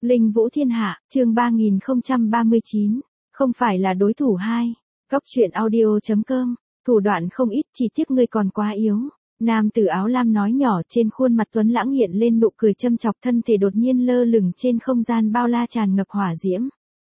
Linh Vũ Thiên Hạ, chương 3039, không phải là đối thủ hai. Góc truyện audio.com, thủ đoạn không ít, chỉ tiếc ngươi còn quá yếu. Nam tử áo lam nói nhỏ, trên khuôn mặt tuấn lãng hiện lên nụ cười châm chọc, thân thể đột nhiên lơ lửng trên không gian bao la tràn ngập hỏa diễm.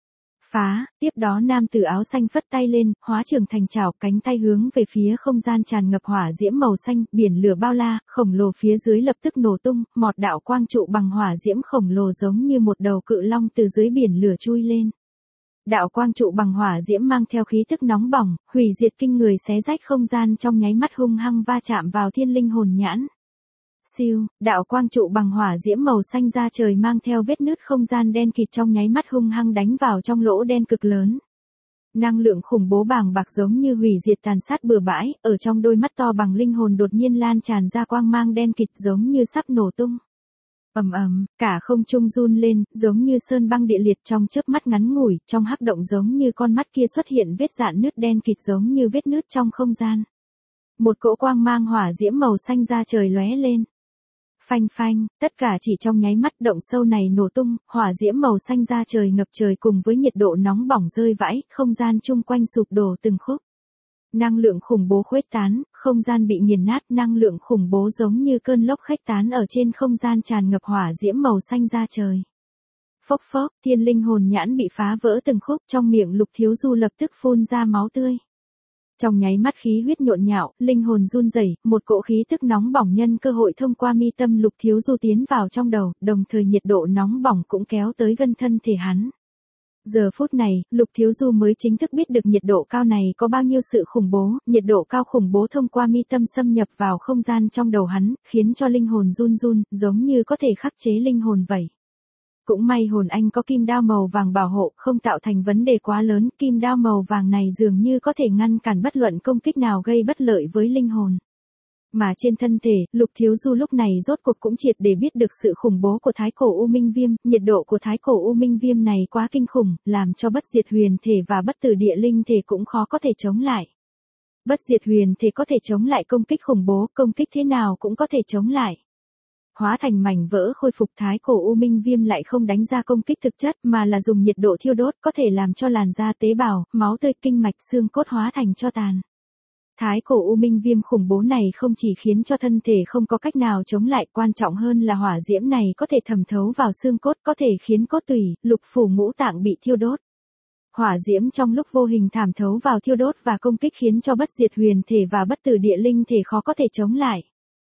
Phá, tiếp đó nam tử áo xanh phất tay lên, hóa trưởng thành chảo, cánh tay hướng về phía không gian tràn ngập hỏa diễm màu xanh, biển lửa bao la, khổng lồ phía dưới lập tức nổ tung, một đạo quang trụ bằng hỏa diễm khổng lồ giống như một đầu cự long từ dưới biển lửa chui lên. Đạo quang trụ bằng hỏa diễm mang theo khí tức nóng bỏng, hủy diệt kinh người, xé rách không gian trong nháy mắt, hung hăng va chạm vào thiên linh hồn nhãn. Siêu, đạo quang trụ bằng hỏa diễm màu xanh ra trời mang theo vết nứt không gian đen kịt, trong nháy mắt hung hăng đánh vào trong lỗ đen cực lớn. Năng lượng khủng bố bàng bạc giống như hủy diệt tàn sát bừa bãi, ở trong đôi mắt to bằng linh hồn đột nhiên lan tràn ra quang mang đen kịt giống như sắp nổ tung. Ầm ầm, cả không trung run lên, giống như sơn băng địa liệt, trong chớp mắt ngắn ngủi, trong hắc động giống như con mắt kia xuất hiện vết rạn nứt đen kịt giống như vết nứt trong không gian. Một cỗ quang mang hỏa diễm màu xanh ra trời lóe lên. Phanh phanh, tất cả chỉ trong nháy mắt, động sâu này nổ tung, hỏa diễm màu xanh ra trời ngập trời cùng với nhiệt độ nóng bỏng rơi vãi, không gian chung quanh sụp đổ từng khúc. Năng lượng khủng bố khuếch tán, không gian bị nghiền nát, năng lượng khủng bố giống như cơn lốc khuếch tán ở trên không gian tràn ngập hỏa diễm màu xanh ra trời. Phốc phốc, thiên linh hồn nhãn bị phá vỡ từng khúc, trong miệng Lục Thiếu Du lập tức phun ra máu tươi. Trong nháy mắt khí huyết nhộn nhạo, linh hồn run rẩy, một cỗ khí tức nóng bỏng nhân cơ hội thông qua mi tâm Lục Thiếu Du tiến vào trong đầu, đồng thời nhiệt độ nóng bỏng cũng kéo tới gân thân thể hắn. Giờ phút này, Lục Thiếu Du mới chính thức biết được nhiệt độ cao này có bao nhiêu sự khủng bố, nhiệt độ cao khủng bố thông qua mi tâm xâm nhập vào không gian trong đầu hắn, khiến cho linh hồn run run, giống như có thể khắc chế linh hồn vậy. Cũng may hồn anh có kim đao màu vàng bảo hộ, không tạo thành vấn đề quá lớn, kim đao màu vàng này dường như có thể ngăn cản bất luận công kích nào gây bất lợi với linh hồn. Mà trên thân thể, Lục Thiếu Du lúc này rốt cuộc cũng triệt để biết được sự khủng bố của thái cổ U Minh Viêm, nhiệt độ của thái cổ U Minh Viêm này quá kinh khủng, làm cho bất diệt huyền thể và bất tử địa linh thể cũng khó có thể chống lại. Bất diệt huyền thể có thể chống lại công kích khủng bố, công kích thế nào cũng có thể chống lại. Hóa thành mảnh vỡ khôi phục, thái cổ U Minh Viêm lại không đánh ra công kích thực chất mà là dùng nhiệt độ thiêu đốt, có thể làm cho làn da, tế bào, máu tươi, kinh mạch, xương cốt hóa thành tro tàn. Thái cổ U Minh Viêm khủng bố này không chỉ khiến cho thân thể không có cách nào chống lại, quan trọng hơn là hỏa diễm này có thể thẩm thấu vào xương cốt, có thể khiến cốt tủy, lục phủ ngũ tạng bị thiêu đốt. Hỏa diễm trong lúc vô hình thẩm thấu vào thiêu đốt và công kích khiến cho bất diệt huyền thể và bất tử địa linh thể khó có thể chống lại.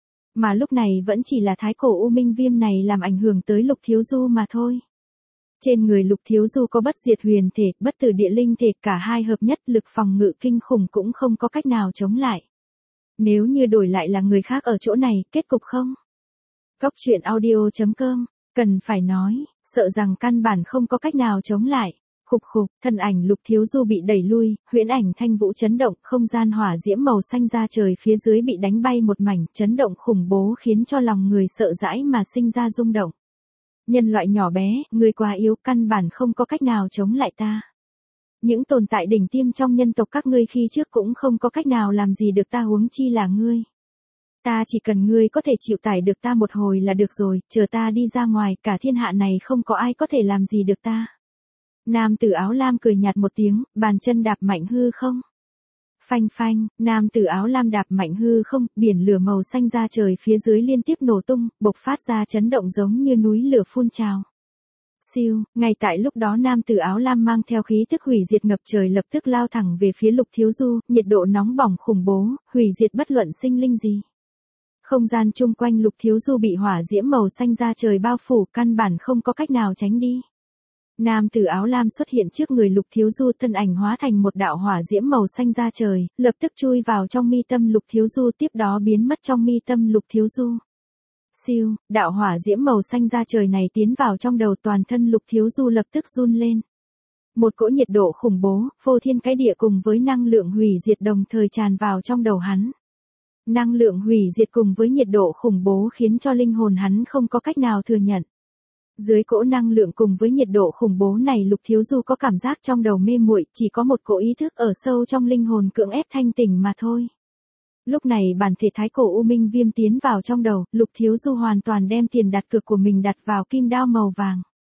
Mà lúc này vẫn chỉ là thái cổ U Minh Viêm này làm ảnh hưởng tới Lục Thiếu Du mà thôi. Trên người Lục Thiếu Du có bất diệt huyền thể, bất tử địa linh thể, cả hai hợp nhất, lực phòng ngự kinh khủng cũng không có cách nào chống lại. Nếu như đổi lại là người khác ở chỗ này, kết cục không? Góc truyện audio.com, cần phải nói, sợ rằng căn bản không có cách nào chống lại. Khục khục, thân ảnh Lục Thiếu Du bị đẩy lui, huyễn ảnh thanh vũ chấn động, không gian hỏa diễm màu xanh ra trời phía dưới bị đánh bay một mảnh, chấn động khủng bố khiến cho lòng người sợ hãi mà sinh ra rung động. Nhân loại nhỏ bé, ngươi quá yếu, căn bản không có cách nào chống lại ta. Những tồn tại đỉnh tiêm trong nhân tộc các ngươi khi trước cũng không có cách nào làm gì được ta, huống chi là ngươi. Ta chỉ cần ngươi có thể chịu tải được ta một hồi là được rồi, chờ ta đi ra ngoài, cả thiên hạ này không có ai có thể làm gì được ta. Nam tử áo lam cười nhạt một tiếng, bàn chân đạp mạnh hư không. Phanh phanh, nam tử áo lam đạp mạnh hư không, biển lửa màu xanh ra trời phía dưới liên tiếp nổ tung, bộc phát ra chấn động giống như núi lửa phun trào. Siêu, ngay tại lúc đó nam tử áo lam mang theo khí tức hủy diệt ngập trời lập tức lao thẳng về phía Lục Thiếu Du, nhiệt độ nóng bỏng khủng bố, hủy diệt bất luận sinh linh gì. Không gian chung quanh Lục Thiếu Du bị hỏa diễm màu xanh ra trời bao phủ, căn bản không có cách nào tránh đi. Nam tử áo lam xuất hiện trước người Lục Thiếu Du, thân ảnh hóa thành một đạo hỏa diễm màu xanh ra trời, lập tức chui vào trong mi tâm Lục Thiếu Du, tiếp đó biến mất trong mi tâm Lục Thiếu Du. Siêu, đạo hỏa diễm màu xanh ra trời này tiến vào trong đầu, toàn thân Lục Thiếu Du lập tức run lên. Một cỗ nhiệt độ khủng bố, phô thiên cái địa cùng với năng lượng hủy diệt đồng thời tràn vào trong đầu hắn. Năng lượng hủy diệt cùng với nhiệt độ khủng bố khiến cho linh hồn hắn không có cách nào thừa nhận. Dưới cỗ năng lượng cùng với nhiệt độ khủng bố này, Lục Thiếu Du có cảm giác trong đầu mê muội, chỉ có một cỗ ý thức ở sâu trong linh hồn cưỡng ép thanh tỉnh mà thôi. Lúc này bản thể thái cổ U Minh Viêm tiến vào trong đầu, Lục Thiếu Du hoàn toàn đem tiền đặt cược của mình đặt vào kim đao màu vàng.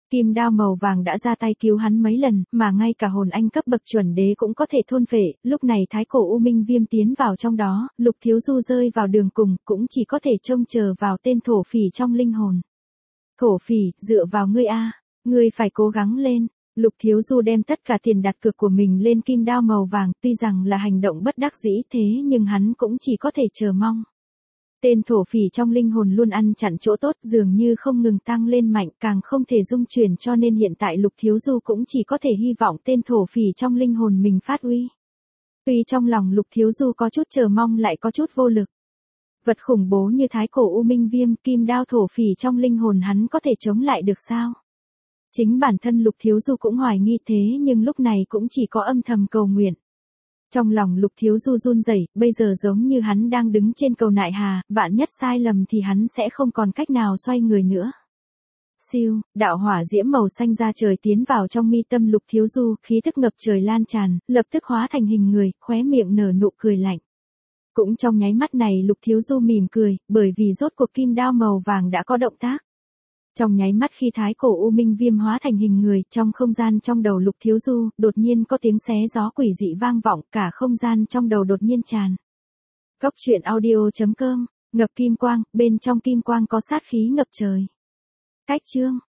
Kim đao màu vàng đã ra tay cứu hắn mấy lần, mà ngay cả hồn anh cấp bậc chuẩn đế cũng có thể thôn phệ, lúc này thái cổ U Minh Viêm tiến vào trong đó, Lục Thiếu Du rơi vào đường cùng, cũng chỉ có thể trông chờ vào tên thổ phỉ trong linh hồn. Thổ phỉ, dựa vào ngươi a, ngươi phải cố gắng lên. Lục Thiếu Du đem tất cả tiền đặt cược của mình lên kim đao màu vàng, tuy rằng là hành động bất đắc dĩ thế nhưng hắn cũng chỉ có thể chờ mong. Tên thổ phỉ trong linh hồn luôn ăn chặn chỗ tốt, dường như không ngừng tăng lên mạnh, càng không thể dung chuyển, cho nên hiện tại Lục Thiếu Du cũng chỉ có thể hy vọng tên thổ phỉ trong linh hồn mình phát uy. Tuy trong lòng Lục Thiếu Du có chút chờ mong lại có chút vô lực. Vật khủng bố như thái cổ U Minh Viêm, kim đao thổ phỉ trong linh hồn hắn có thể chống lại được sao? Chính bản thân Lục Thiếu Du cũng hoài nghi thế nhưng lúc này cũng chỉ có âm thầm cầu nguyện. Trong lòng Lục Thiếu Du run rẩy, bây giờ giống như hắn đang đứng trên cầu nại hà, vạn nhất sai lầm thì hắn sẽ không còn cách nào xoay người nữa. Siêu, đạo hỏa diễm màu xanh ra trời tiến vào trong mi tâm Lục Thiếu Du, khí tức ngập trời lan tràn, lập tức hóa thành hình người, khóe miệng nở nụ cười lạnh. Cũng trong nháy mắt này Lục Thiếu Du mỉm cười, bởi vì rốt cuộc kim đao màu vàng đã có động tác. Trong nháy mắt khi thái cổ U Minh Viêm hóa thành hình người, trong không gian trong đầu Lục Thiếu Du, đột nhiên có tiếng xé gió quỷ dị vang vọng, cả không gian trong đầu đột nhiên tràn. Cốc truyện audio.com, ngập kim quang, bên trong kim quang có sát khí ngập trời. Cách chương